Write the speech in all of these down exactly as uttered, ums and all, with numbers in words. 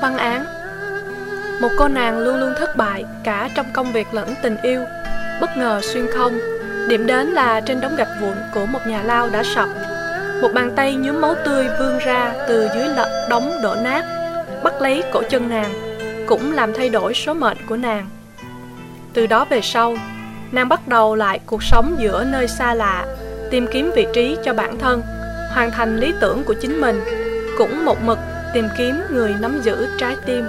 văn án. Một cô nàng luôn luôn thất bại cả trong công việc lẫn tình yêu, bất ngờ xuyên không. Điểm đến là trên đống gạch vụn của một nhà lao đã sập. Một bàn tay nhuốm máu tươi vươn ra từ dưới lật đống đổ nát, bắt lấy cổ chân nàng, cũng làm thay đổi số mệnh của nàng. Từ đó về sau, nàng bắt đầu lại cuộc sống giữa nơi xa lạ, tìm kiếm vị trí cho bản thân, hoàn thành lý tưởng của chính mình, cũng một mực tìm kiếm người nắm giữ trái tim.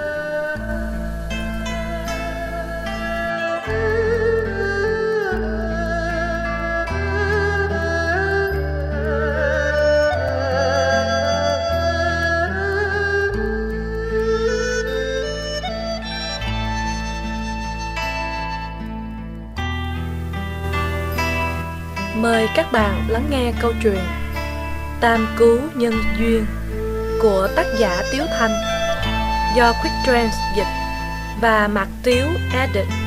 Mời các bạn lắng nghe câu chuyện Tam Cứu Nhân Duyên của tác giả Tiếu Thanh, do Quick Trans dịch và Mạc Tiếu edit.